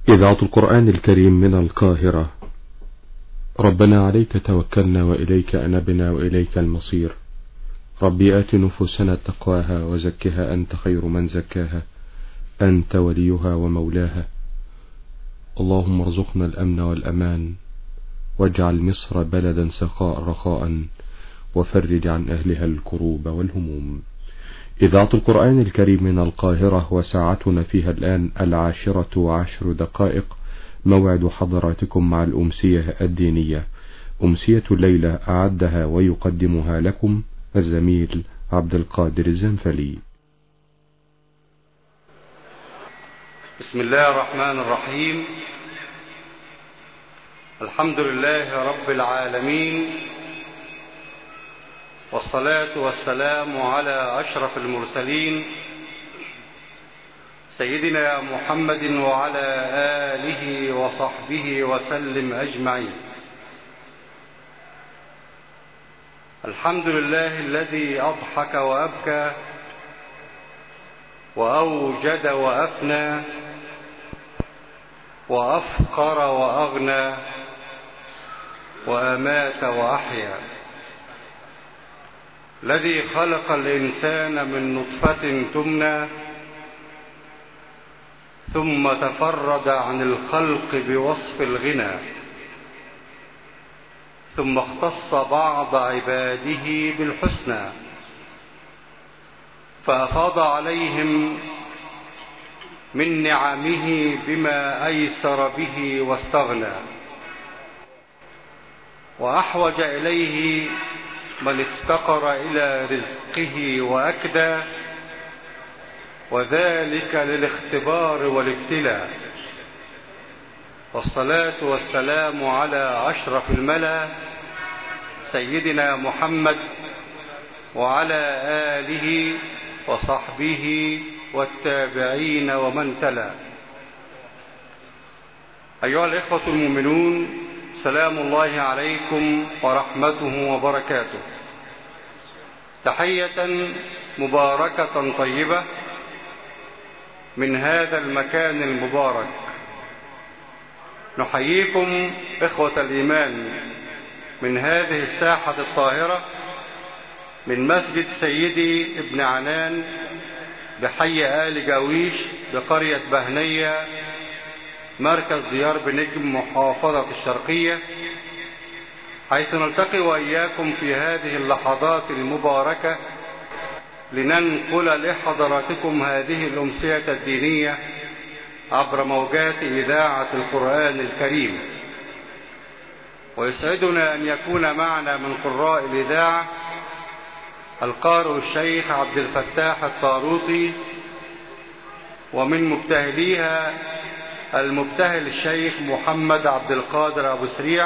إذاعة القرآن الكريم من القاهرة. ربنا عليك توكلنا وإليك أنبنا وإليك المصير. ربي آت نفوسنا تقواها وزكها أنت خير من زكاها، أنت وليها ومولاها. اللهم ارزقنا الأمن والأمان، واجعل مصر بلدا سخاء رخاء، وفرج عن أهلها الكروب والهموم. إذاعة القرآن الكريم من القاهرة، وساعتنا فيها الآن 10:10 موعد حضراتكم مع الأمسية الدينية. أمسية الليلة أعدها ويقدمها لكم الزميل عبد القادر الزنفلي. بسم الله الرحمن الرحيم. الحمد لله رب العالمين، والصلاة والسلام على أشرف المرسلين سيدنا محمد وعلى آله وصحبه وسلم أجمعين. الحمد لله الذي أضحك وأبكى، وأوجد وأفنى، وأفقر وأغنى، وأمات وأحيا. الذي خلق الإنسان من نطفة تمنى، ثم تفرد عن الخلق بوصف الغنى، ثم اختص بعض عباده بالحسنى، فأفاض عليهم من نعمه بما أيسر به واستغنى، وأحوج إليه من افتقر إلى رزقه وأكدى، وذلك للاختبار والابتلاء. والصلاة والسلام على أشرف الملأ سيدنا محمد وعلى آله وصحبه والتابعين ومن تلا. أيها الإخوة المؤمنون، سلام الله عليكم ورحمته وبركاته. تحية مباركة طيبة من هذا المكان المبارك. نحييكم إخوة الإيمان من هذه الساحة الطاهرة، من مسجد سيدي ابن عنان بحي آل جاويش بقرية بهنية، مركز ديار بنجم، محافظة الشرقية، حيث نلتقي وإياكم في هذه اللحظات المباركة لننقل لحضراتكم هذه الأمسية الدينية عبر موجات إذاعة القرآن الكريم. ويسعدنا أن يكون معنا من قراء الإذاعة القارئ الشيخ عبد الفتاح الطاروطي، ومن مبتهليها المبتهل الشيخ محمد عبد القادر أبو سريع،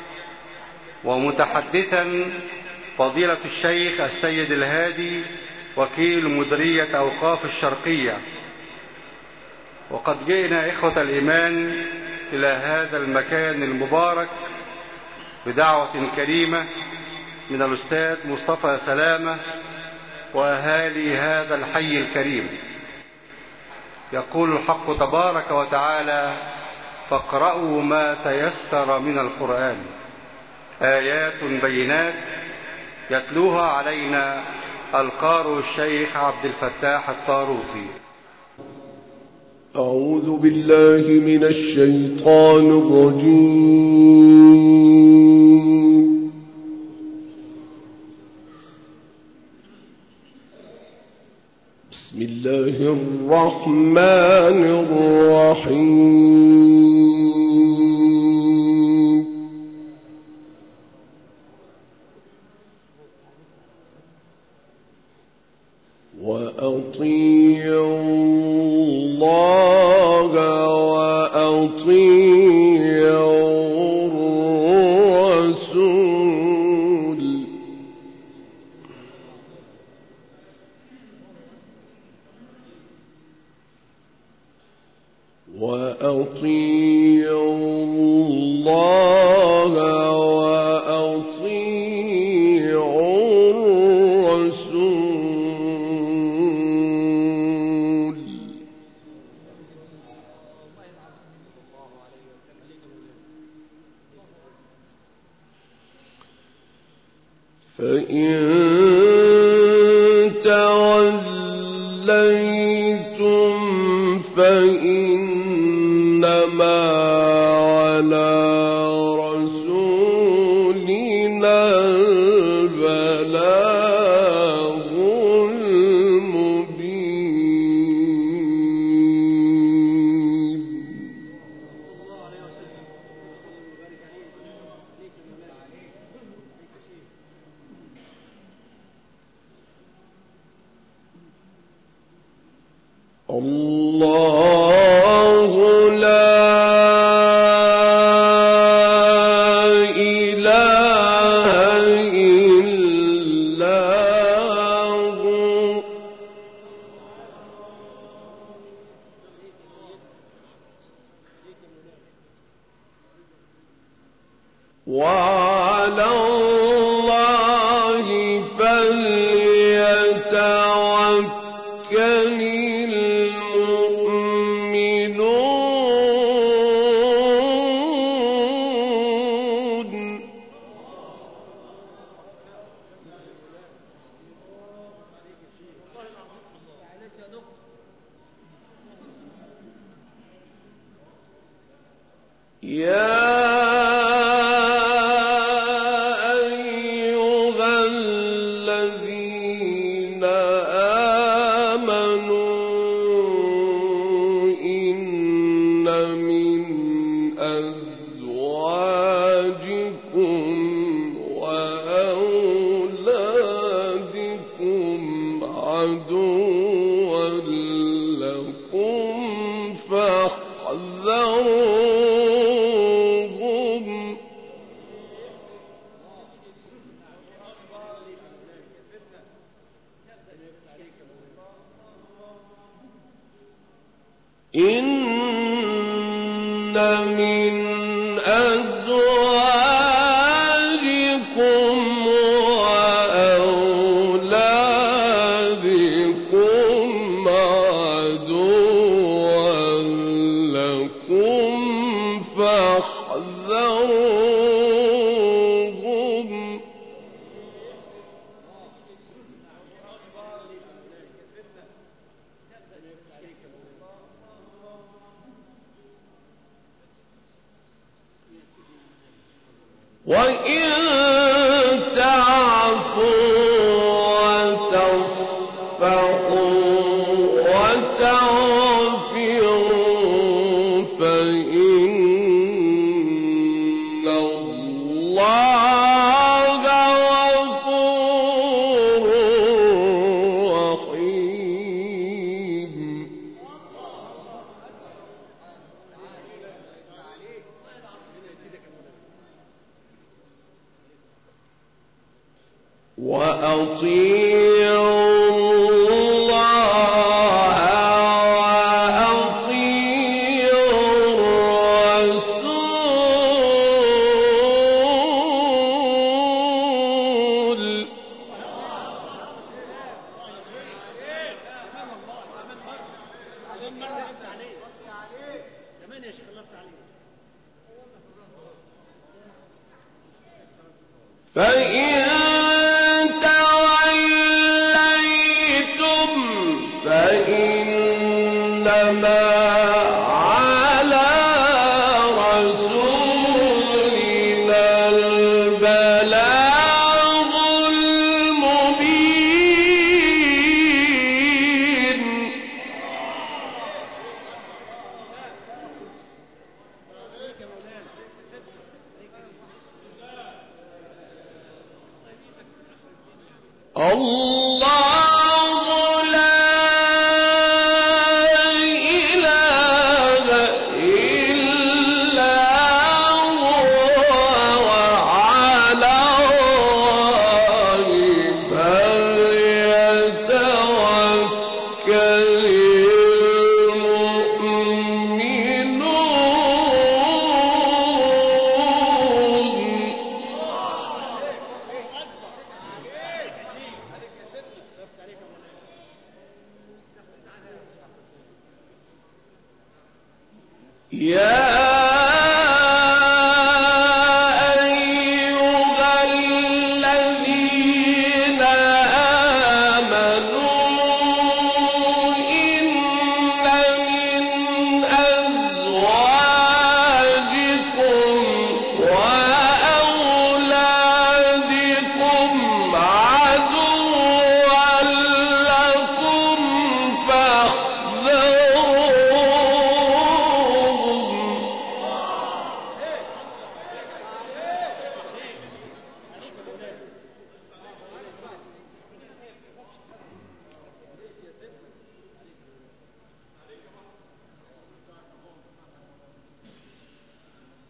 ومتحدثا فضيلة الشيخ السيد الهادي وكيل مديرية أوقاف الشرقية. وقد جئنا إخوة الإيمان إلى هذا المكان المبارك بدعوة كريمة من الأستاذ مصطفى سلامة وأهالي هذا الحي الكريم. يقول الحق تبارك وتعالى: فاقرأوا ما تيسر من القرآن، آيات بينات يتلوها علينا القارئ الشيخ عبد الفتاح الطاروطي. أعوذ بالله من الشيطان الرجيم. بسم الله الرحمن الرحيم. وأطيعوا الله وأطيعوا الرسول وأطيعوا الله وأطيعوا الرسول فإن توليتم فإنما على رسولنا البلاغ المبين. الله لا إله إلا هو وعلى الله فليتوكل المؤمنون. يا أيها الذين آمنوا إن من أزواجكم وأولادكم عدوا لكم فاحذروهم. إن من أزواجكم وأولادكم عدوا لكم فاحذروهم. وإن تعفوا وتصفحوا وتغفروا فإن الله غفور رحيم. وأطيعوا الله وأطيعوا الرسول. فإن توليتم فإنما على رسولنا البلاغ المبين. الله لا إله إلا هو وعلى الله فليتوكل المؤمنون. يا أيها الذين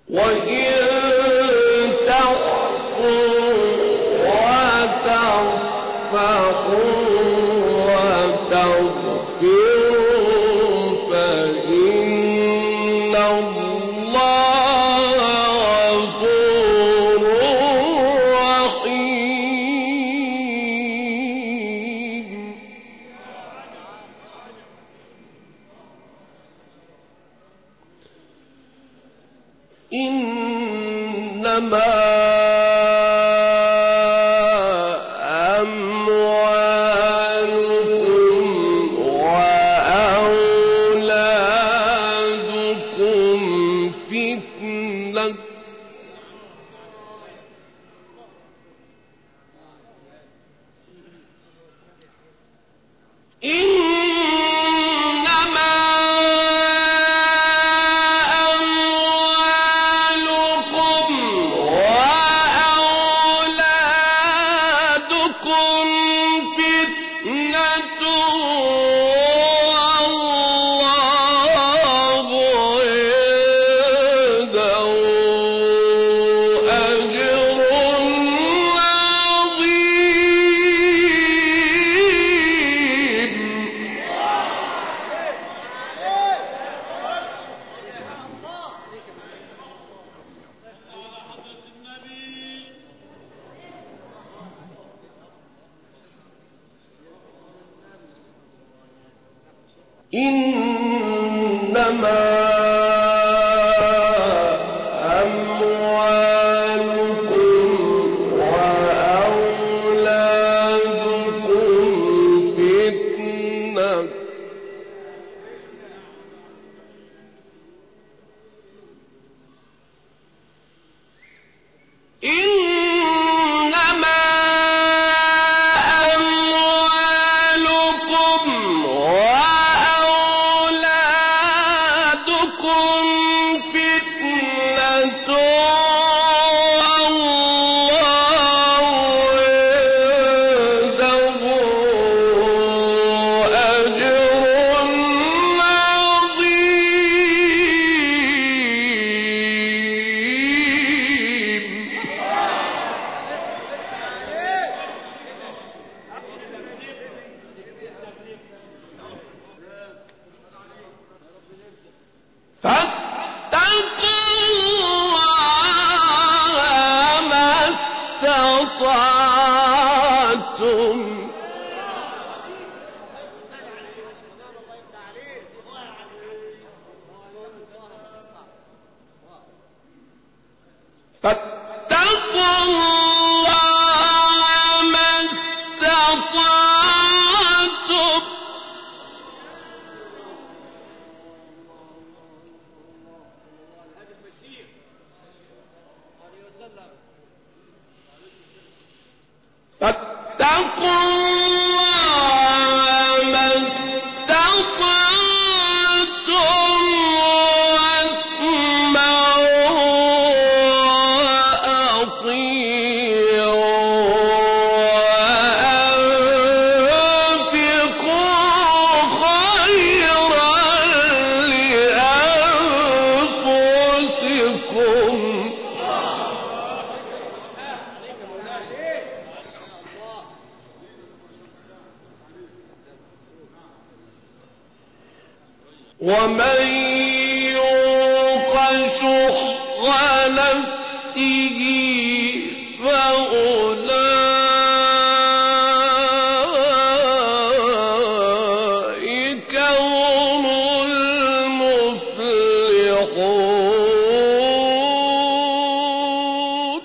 ومن يوق شح نفسه فأولئك هم المفلحون.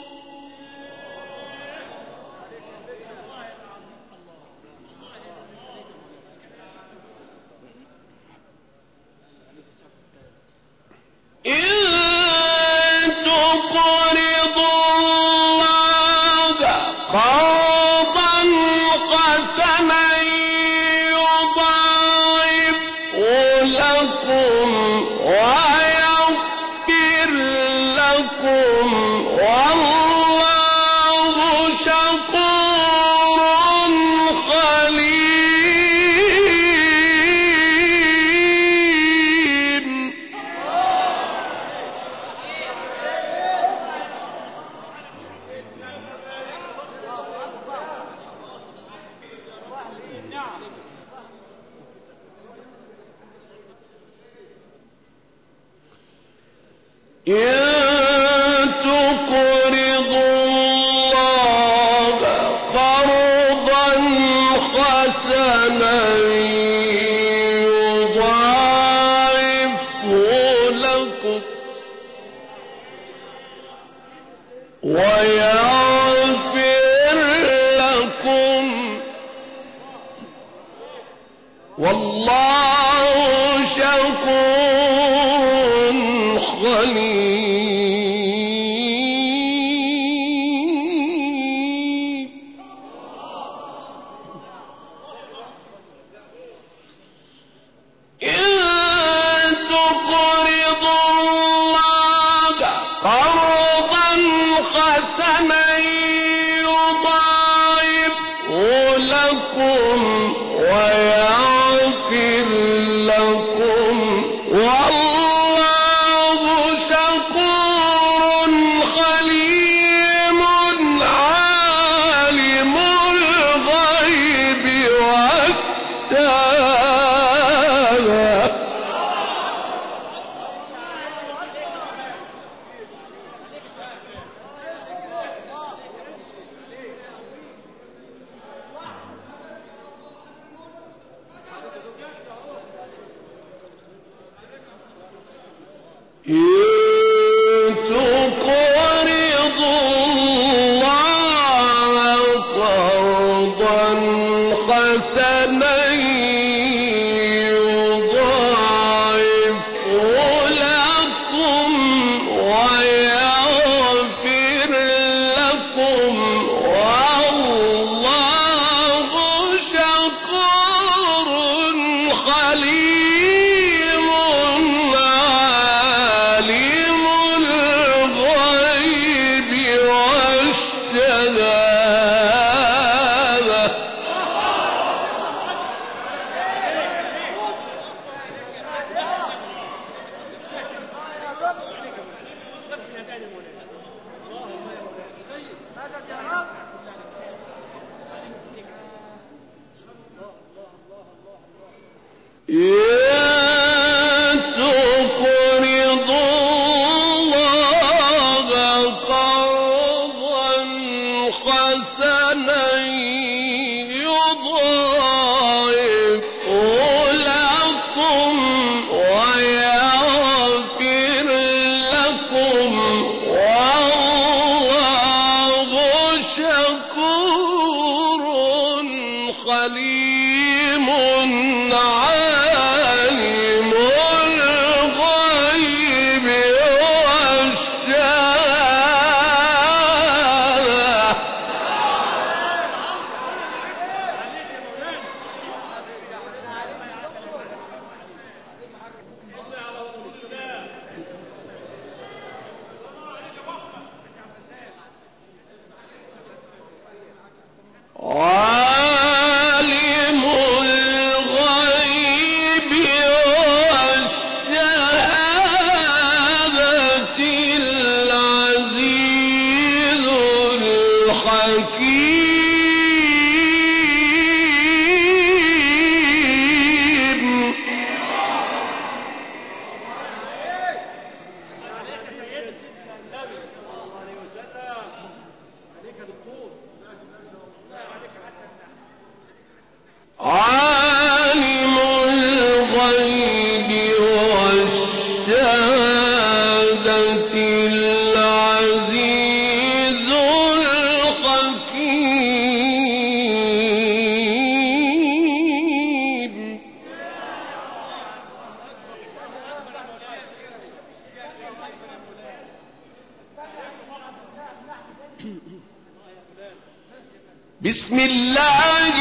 بسم الله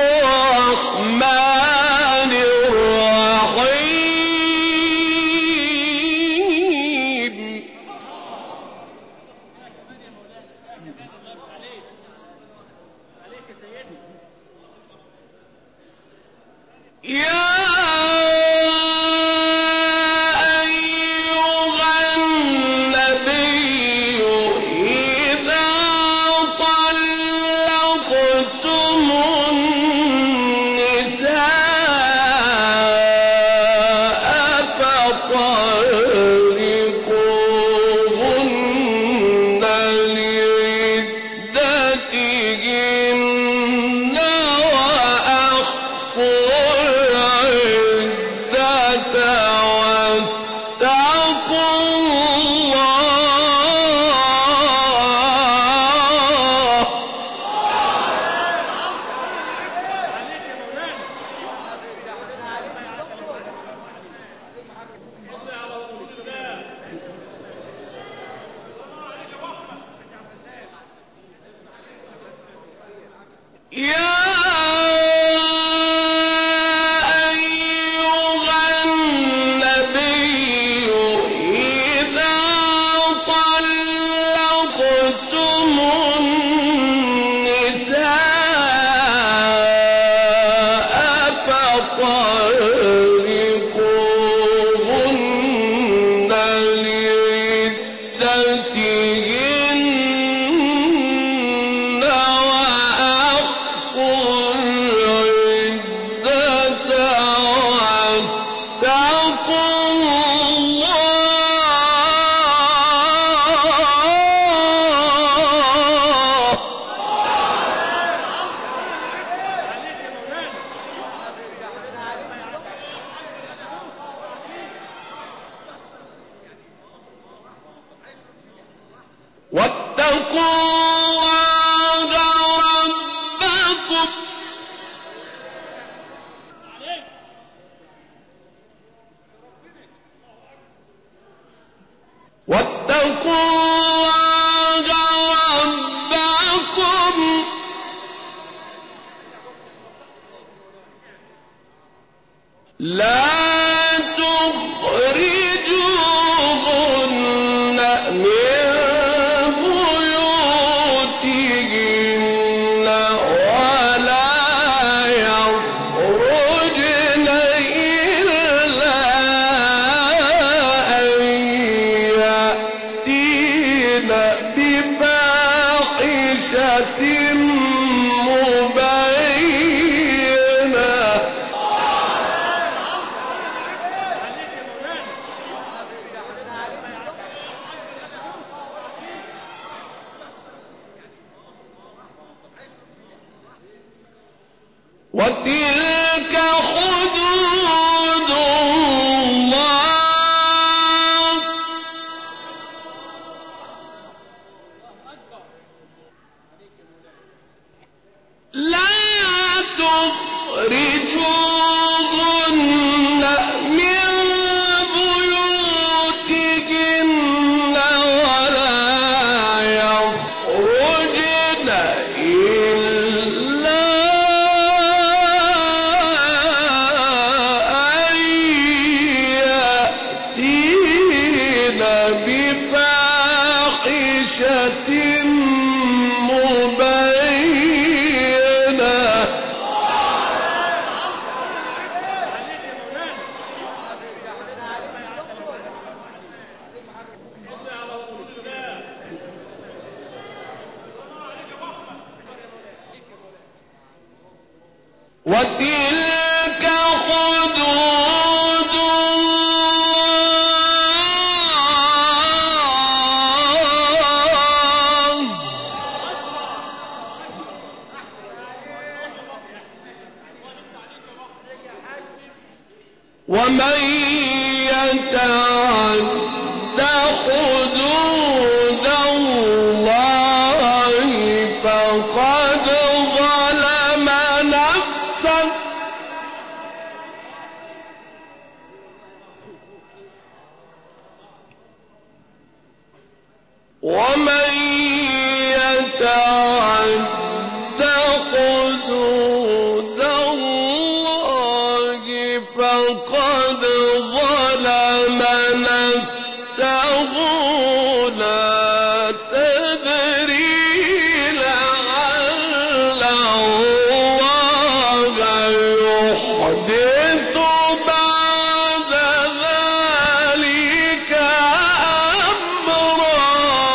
الرحمن الرحيم. يا النبي إذا طلقتم وتلك حدود الله لا تخرجوهن من بيوتهن ولا يخرجن إلا أن يأتين بفاحشة مبينة وتلك حدود الله ومن يتعد حدود الله فقد ظلم نفسه ومن يتعد حدود الله فقد ظلم نفسه لا تدري لعل الله يحدث بعد ذلك أمرا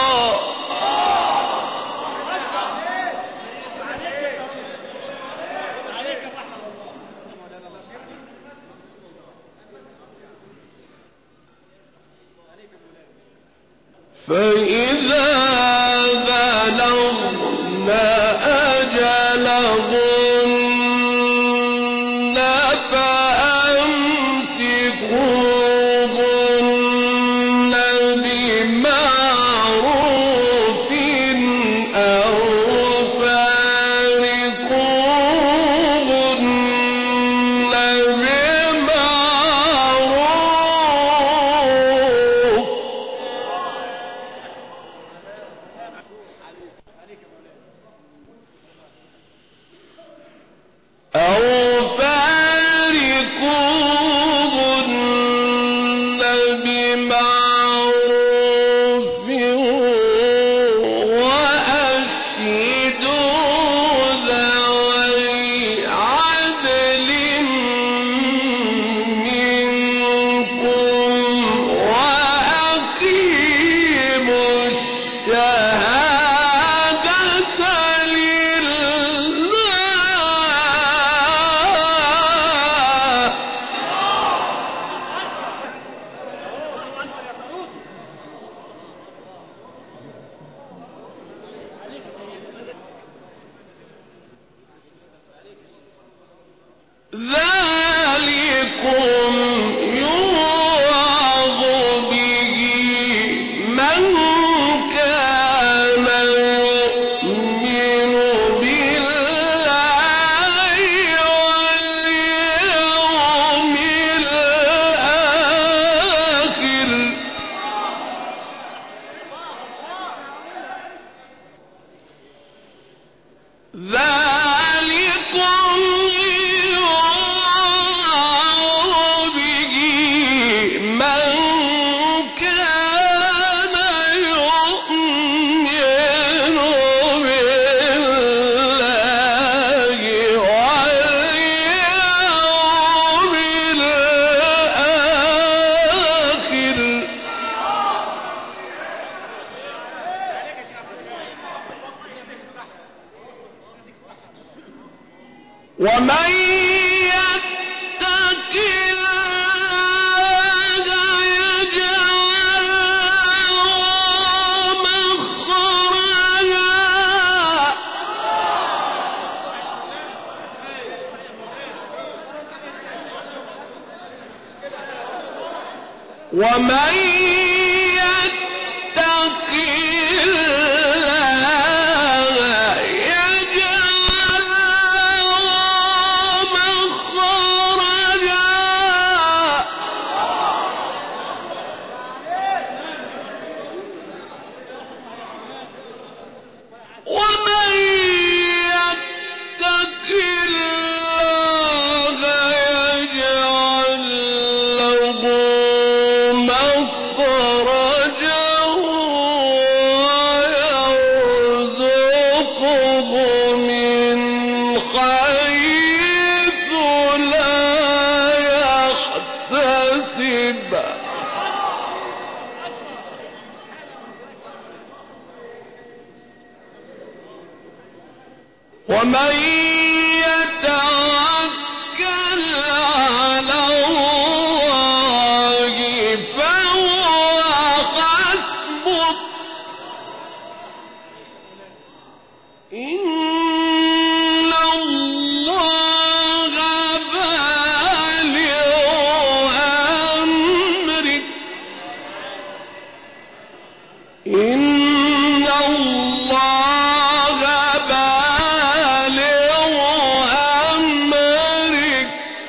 فإذا بلغن أجلهن فأمسكوهن بمعروف أو فارقوهن بمعروف أو فارقوهن بمعروف وأشهدوا ذوي عدل منكم وأقيموا الشهادة لله ذلكم يوعظ به من كان ومن يتق الله يجعل له مخرجا ومن يتق الله يجعل له مخرجا ومن يتق الله يجعل له مخرجا ويرزقه من حيث لا يحتسب ومن يتوكل على الله فهو حسبه إن الله بالغ أمره إن الله بالغ أمره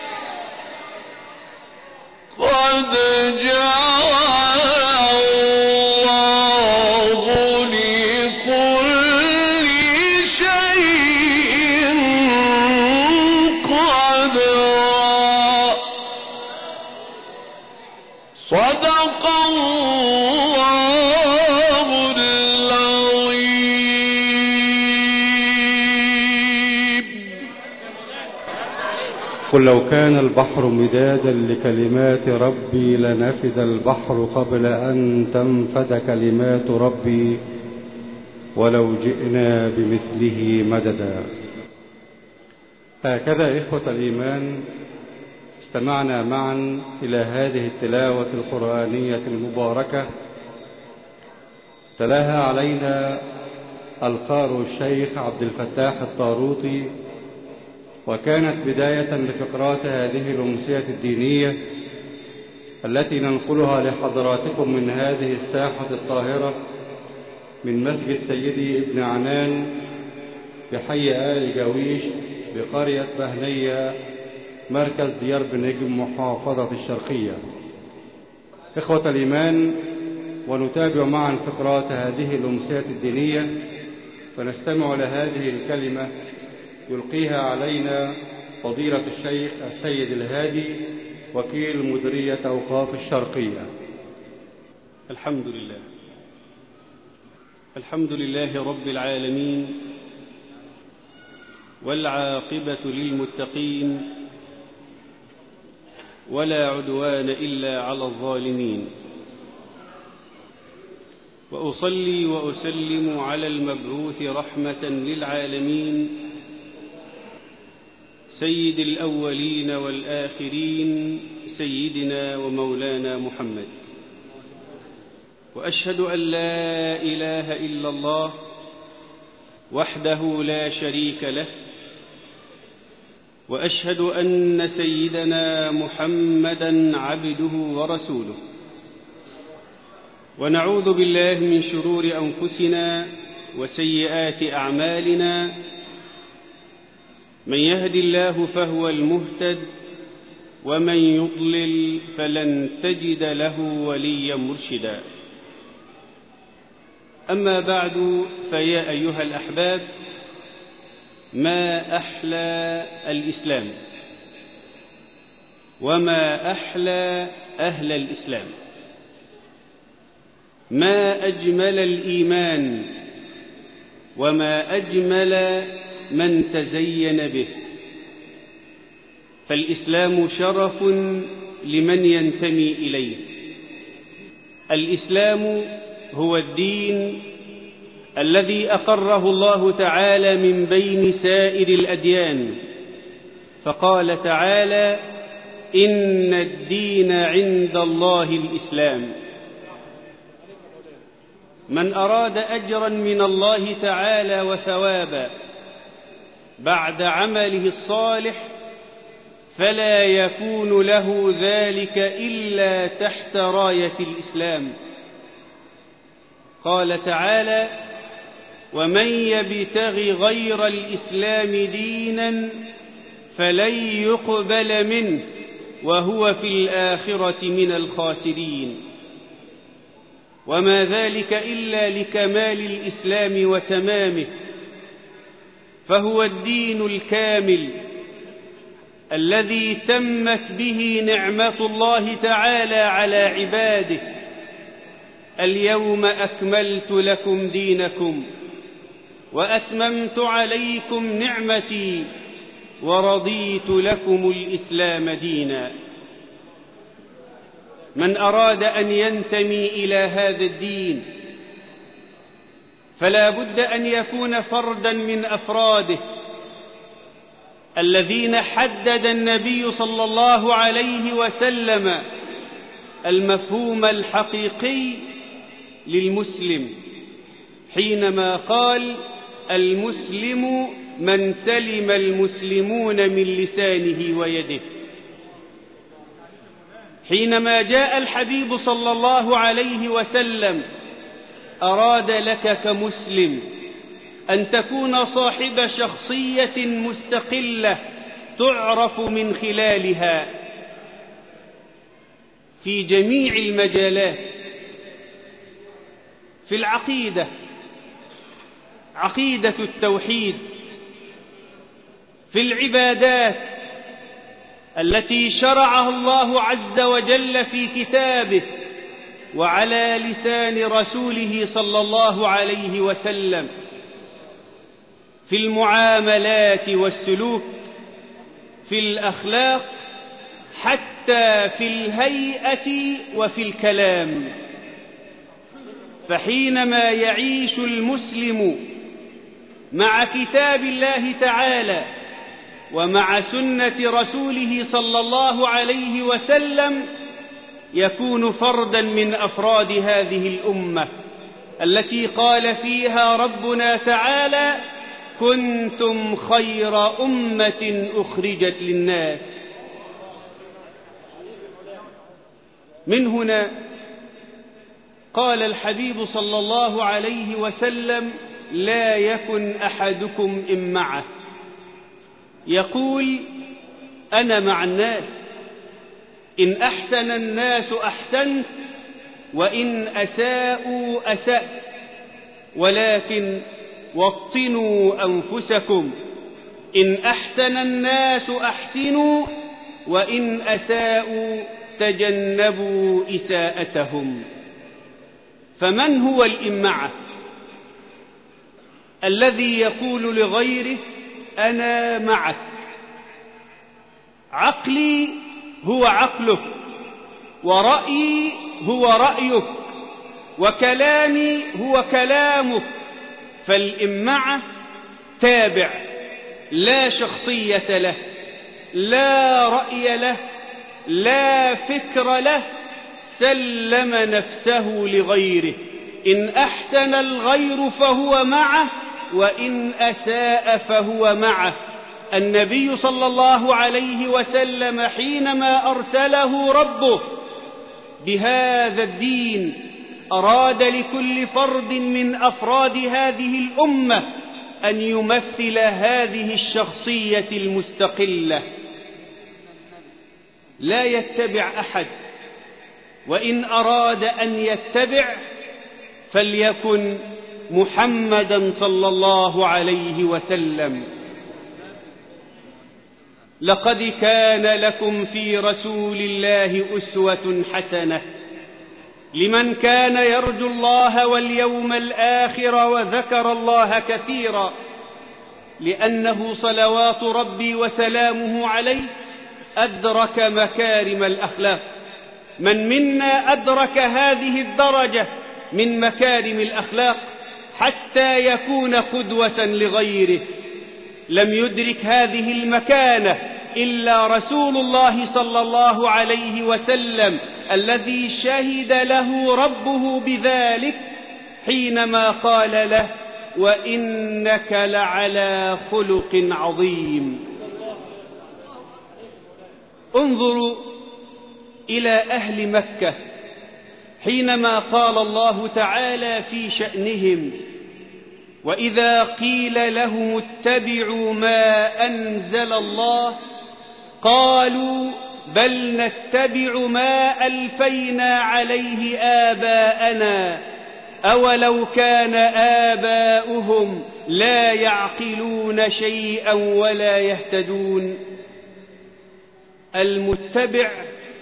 قد جعل الله لكل شيء قدرا صدق الله العظيم. قل لو كان البحر مدادا لكلمات ربي لنفد البحر قبل أن تنفد كلمات ربي ولو جئنا بمثله مددا. هكذا إخوة الإيمان استمعنا معا إلى هذه التلاوة القرآنية المباركة تلاها علينا القارئ الشيخ عبد الفتاح الطاروطي، وكانت بداية لفقرات هذه الأمسية الدينية التي ننقلها لحضراتكم من هذه الساحة الطاهرة من مسجد سيدي ابن عنان بحي آل جويش بقرية بهنية مركز ديار بنجم محافظة الشرقية. إخوة الإيمان، ونتابع معا فقرات هذه الأمسية الدينية، فنستمع لهذه الكلمة يلقيها علينا فضيلة الشيخ السيد الهادي وكيل مديرية أوقاف الشرقية. الحمد لله رب العالمين، والعاقبة للمتقين، ولا عدوان إلا على الظالمين، وأصلي وأسلم على المبعوث رحمة للعالمين سيد الأولين والآخرين سيدنا ومولانا محمد، وأشهد أن لا إله إلا الله وحده لا شريك له، وأشهد أن سيدنا محمدا عبده ورسوله. ونعوذ بالله من شرور أنفسنا وسيئات أعمالنا، من يهد الله فهو المهتد، ومن يضلل فلن تجد له وليا مرشدا. أما بعد، فيا أيها الأحباب، ما أحلى الإسلام، وما أحلى أهل الإسلام، ما أجمل الإيمان، وما أجمل من تزين به. فالإسلام شرف لمن ينتمي إليه. الإسلام هو الدين الذي أقره الله تعالى من بين سائر الأديان، فقال تعالى: إن الدين عند الله الإسلام. من أراد أجرا من الله تعالى وثوابا بعد عمله الصالح فلا يكون له ذلك إلا تحت راية الإسلام. قال تعالى: ومن يبتغ غير الإسلام دينا فلن يقبل منه وهو في الآخرة من الخاسرين. وما ذلك إلا لكمال الإسلام وتمامه، فهو الدين الكامل الذي تمت به نعمة الله تعالى على عباده. اليوم أكملت لكم دينكم وأتممت عليكم نعمتي ورضيت لكم الإسلام دينا. من أراد أن ينتمي إلى هذا الدين فلا بد أن يكون فردا من أفراده الذين حدد النبي صلى الله عليه وسلم المفهوم الحقيقي للمسلم حينما قال: المسلم من سلم المسلمون من لسانه ويده. حينما جاء الحبيب صلى الله عليه وسلم أراد لك كمسلم أن تكون صاحب شخصية مستقلة تعرف من خلالها في جميع المجالات، في العقيدة، عقيدة التوحيد، في العبادات التي شرعها الله عز وجل في كتابه وعلى لسان رسوله صلى الله عليه وسلم، في المعاملات والسلوك، في الأخلاق، حتى في الهيئة وفي الكلام. فحينما يعيش المسلم مع كتاب الله تعالى ومع سنة رسوله صلى الله عليه وسلم يكون فردا من أفراد هذه الأمة التي قال فيها ربنا تعالى: كنتم خير أمة أخرجت للناس. من هنا قال الحبيب صلى الله عليه وسلم: لا يكن أحدكم إمعة، يقول: أنا مع الناس، إن أحسن الناس أحسنت وإن أساءوا أسأت، ولكن وطنوا أنفسكم، إن أحسن الناس أحسنوا وإن أساءوا تجنبوا إساءتهم. فمن هو الإمعة؟ الذي يقول لغيره: أنا معك، عقلي هو عقلك، ورأيي هو رأيك، وكلامي هو كلامك. فالإمعة تابع، لا شخصية له، لا رأي له، لا فكر له، سلم نفسه لغيره. إن أحسن الغير فهو معه، وإن أساء فهو معه. النبي صلى الله عليه وسلم حينما أرسله ربه بهذا الدين أراد لكل فرد من أفراد هذه الأمة أن يمثل هذه الشخصية المستقلة. لا يتبع أحد، وإن أراد أن يتبع فليكن محمدا صلى الله عليه وسلم. لقد كان لكم في رسول الله أسوة حسنة لمن كان يرجو الله واليوم الآخر وذكر الله كثيرا، لأنه صلوات ربي وسلامه عليه أدرك مكارم الأخلاق. من منا أدرك هذه الدرجة من مكارم الأخلاق حتى يكون قدوة لغيره؟ لم يدرك هذه المكانة إلا رسول الله صلى الله عليه وسلم الذي شهد له ربه بذلك حينما قال له: وإنك لعلى خلق عظيم. انظروا إلى أهل مكة حينما قال الله تعالى في شأنهم: وإذا قيل لهم اتبعوا ما أنزل الله قالوا بل نتبع ما ألفينا عليه آباءنا أولو كان آباؤهم لا يعقلون شيئا ولا يهتدون. المتبع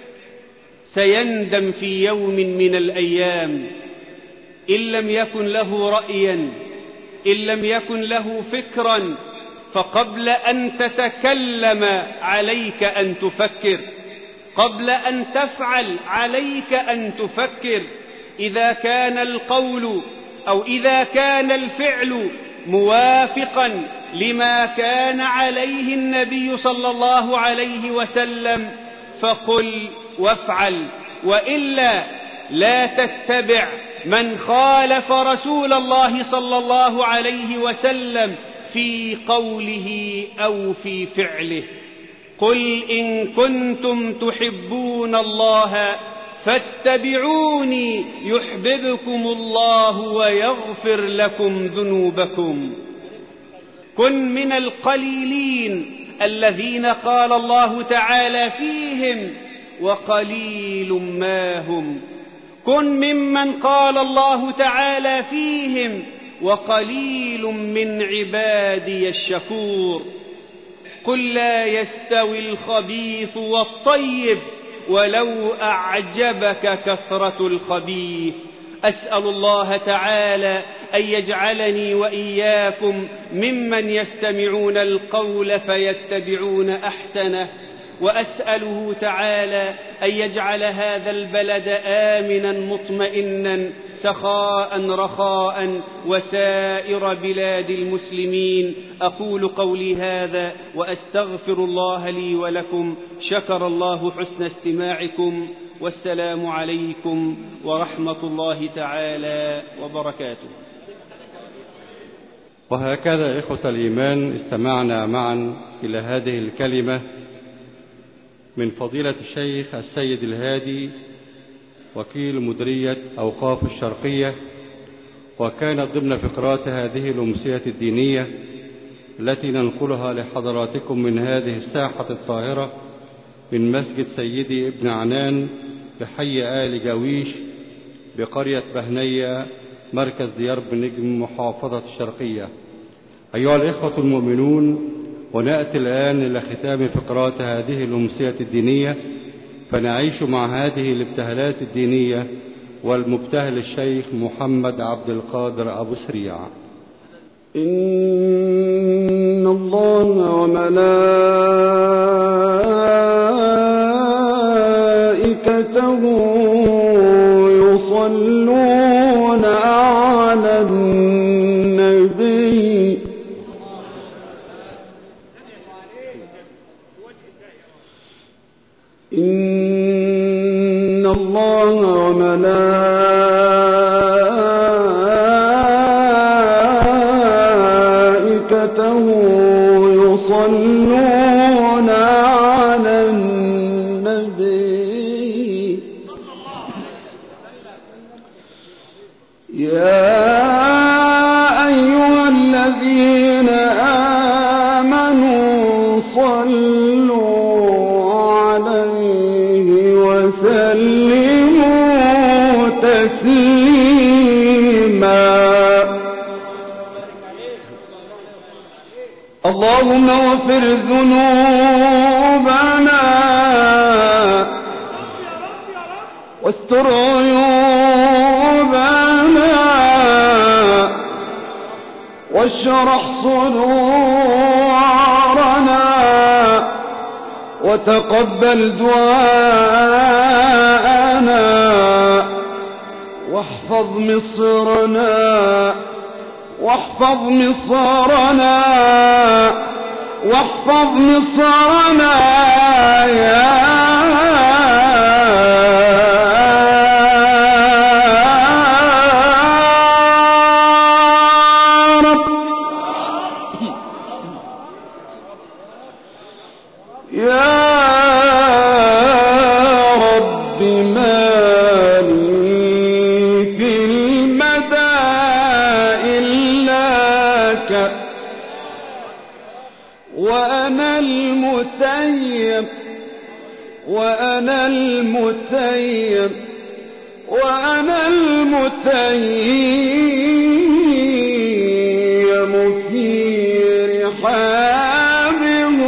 سيندم في يوم من الأيام إن لم يكن له رأيا، إن لم يكن له فكرا، فقبل أن تتكلم عليك أن تفكر، قبل أن تفعل عليك أن تفكر. إذا كان القول أو إذا كان الفعل موافقا لما كان عليه النبي صلى الله عليه وسلم فقل وافعل، وإلا لا تتبع من خالف رسول الله صلى الله عليه وسلم في قوله أو في فعله. قل إن كنتم تحبون الله فاتبعوني يحببكم الله ويغفر لكم ذنوبكم. كن من القليلين الذين قال الله تعالى فيهم: وقليل ما هم. كن ممن قال الله تعالى فيهم: وقليل من عبادي الشكور. قل لا يستوي الخبيث والطيب ولو أعجبك كثرة الخبيث. أسأل الله تعالى أن يجعلني وإياكم ممن يستمعون القول فيتبعون أحسنه، وأسأله تعالى أن يجعل هذا البلد آمنا مطمئنا سخاء رخاء وسائر بلاد المسلمين. أقول قولي هذا وأستغفر الله لي ولكم. شكر الله حسن استماعكم، والسلام عليكم ورحمة الله تعالى وبركاته. وهكذا إخوة الإيمان استمعنا معا إلى هذه الكلمة من فضيلة الشيخ السيد الهادي وكيل مديرية أوقاف الشرقية، وكانت ضمن فقرات هذه الأمسية الدينية التي ننقلها لحضراتكم من هذه الساحة الطاهرة من مسجد سيدي ابن عنان بحي آل جويش بقرية بهنية مركز ديار بنجم محافظة الشرقية. أيها الإخوة المؤمنون، ونأتي الآن إلى ختام فقرات هذه الأمسية الدينية، فنعيش مع هذه الابتهالات الدينية والمبتهل الشيخ محمد عبد القادر أبو سريع. إن الله وملائكته يصلون على النبي إن الله وملائكته يصلون على النبي يا أيها الذين آمنوا صلوا عليه وسلموا تسليما. اللهم اغفر ذنوبنا واستر عيوبنا واشرح صدورنا وتقبل دعاءنا واحفظ مصرنا واحفظ مصرنا يا وأنا المتيم في رحاب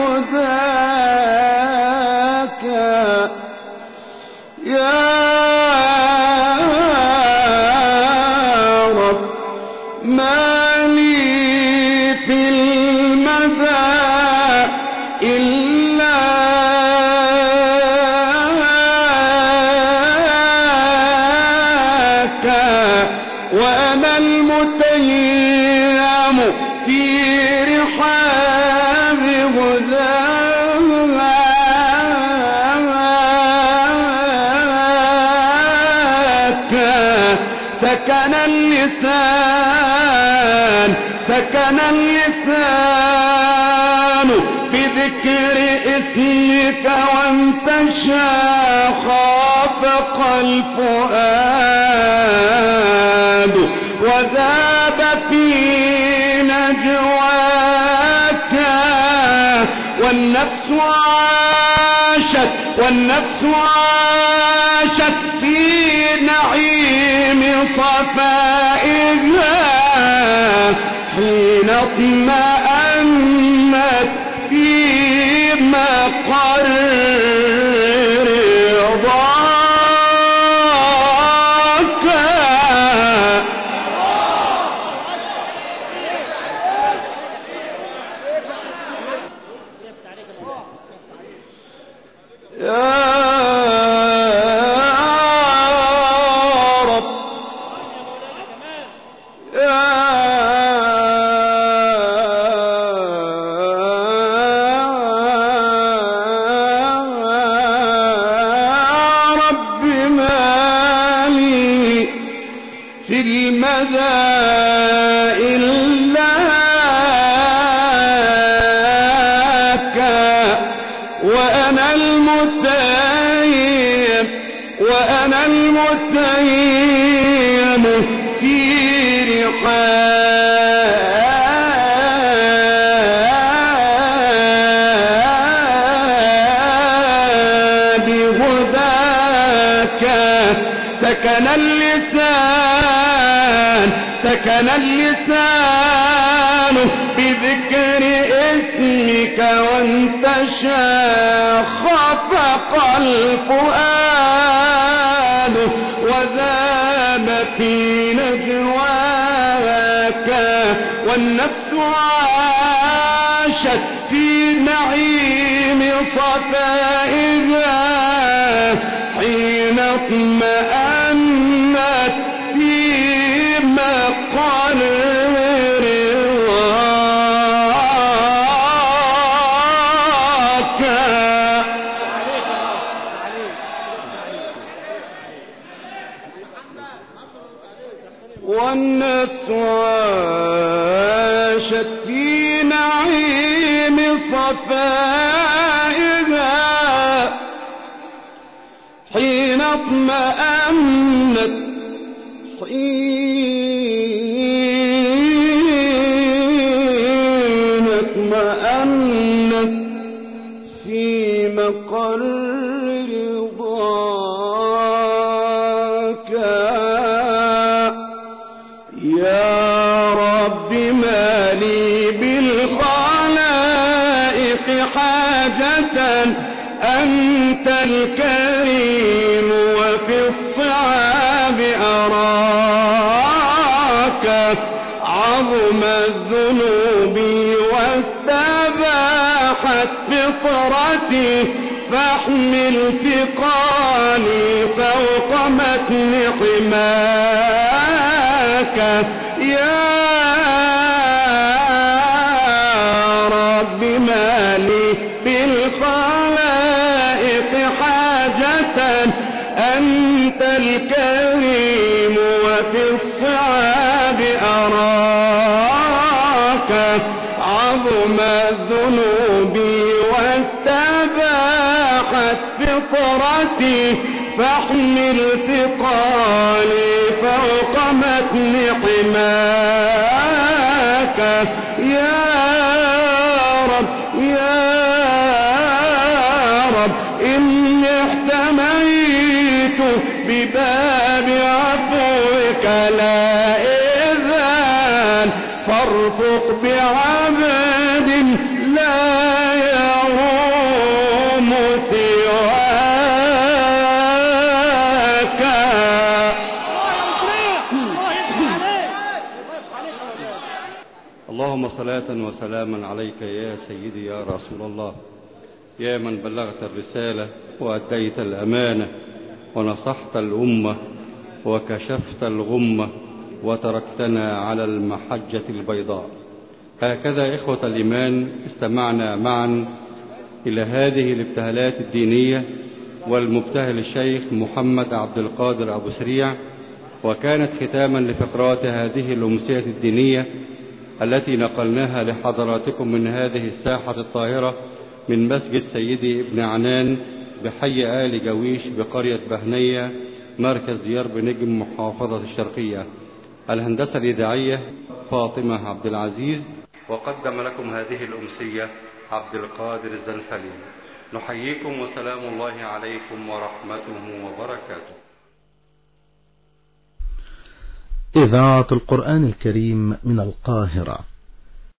هداك يا رب ما لي في المدى إلا وأنا المتيم في رحاب هداك سكن اللسان بذكر اسمك وانتشى خافق الفؤاد وذاب في نجواك والنفس عاشت في نعيم صفائها حين اطمأنت في مقر رضاك يا رب يا رب ما لي في المدى إلاك وأنا المتيم في رحاب هداك سكن اللسان بذكر اسمك وانتشى خفق الفؤاد وذاب في نجواك والنفس عاشت في نعيم صفائها حين اطمأنت في مقر رضاك والنفس عاشت في نعيم صفائها حين اطمأنت في مقر رضاك يا رب ما لي بالخلائق حاجة أنت الكريم وفي الصعاب أراك عظم الذنوب واستباحت فطرتي فاحمل ثقالي فوق متن حماك يا رب ما الصعاب أراك عظم الذنوب واستباحت فطرتي فاحمل ثقالي فوق متن حماك يا رب يا رب إني احتميت بباب عفوك لا إذان فارفق بعبد لا يروم سواك. اللهم صلاة وسلاما عليك يا سيدي يا رسول الله، يا من بلغت الرسالة وأديت الأمانة ونصحت الأمة وكشفت الغمة وتركتنا على المحجة البيضاء. هكذا إخوة الإيمان استمعنا معا إلى هذه الابتهالات الدينية والمبتهل الشيخ محمد عبد القادر أبو سريع، وكانت ختاما لفقرات هذه الأمسية الدينية التي نقلناها لحضراتكم من هذه الساحة الطاهرة من مسجد سيدي ابن عنان بحي آل جويش بقرية بهنية مركز ديار بنجم محافظة الشرقية. الهندسة الإذاعية فاطمة عبد العزيز، وقدم لكم هذه الأمسية عبد القادر الزنفلي. نحييكم وسلام الله عليكم ورحمته وبركاته. إذاعة القرآن الكريم من القاهرة.